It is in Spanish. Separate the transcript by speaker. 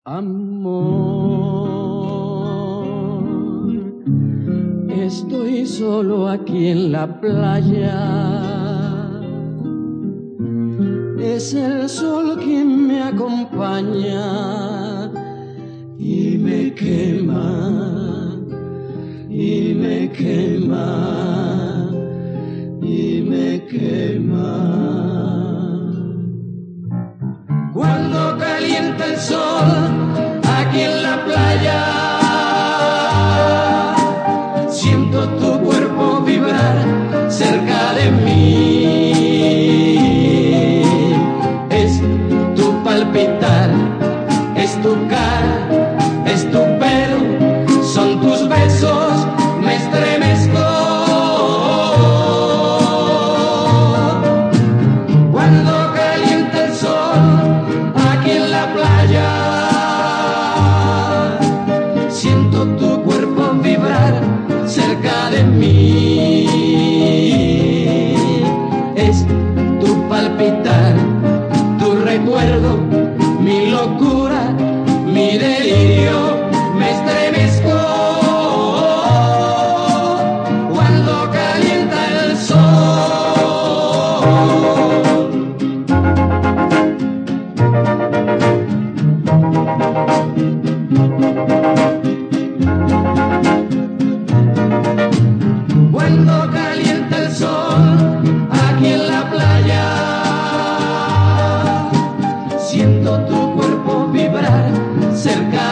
Speaker 1: Amor, estoy solo aquí en la playa. Es el sol quien me acompaña y me quema, y me quema, y me quema. Cuando calienta el sol aquí en la playa, siento tu cuerpo vibrar cerca de mí. Es tu palpitar, es tu cara, es tu pelo, son tus besos, me estremezco. Cuando calienta el sol aquí en la playa, siento tu cuerpo vibrar cerca de mí. Es tu palpitar, tu recuerdo, mi locura, mi delirio, me estremezco. Cuando calienta el sol. Cuando calienta el sol aquí en la playa, siento tu cuerpo vibrar cerca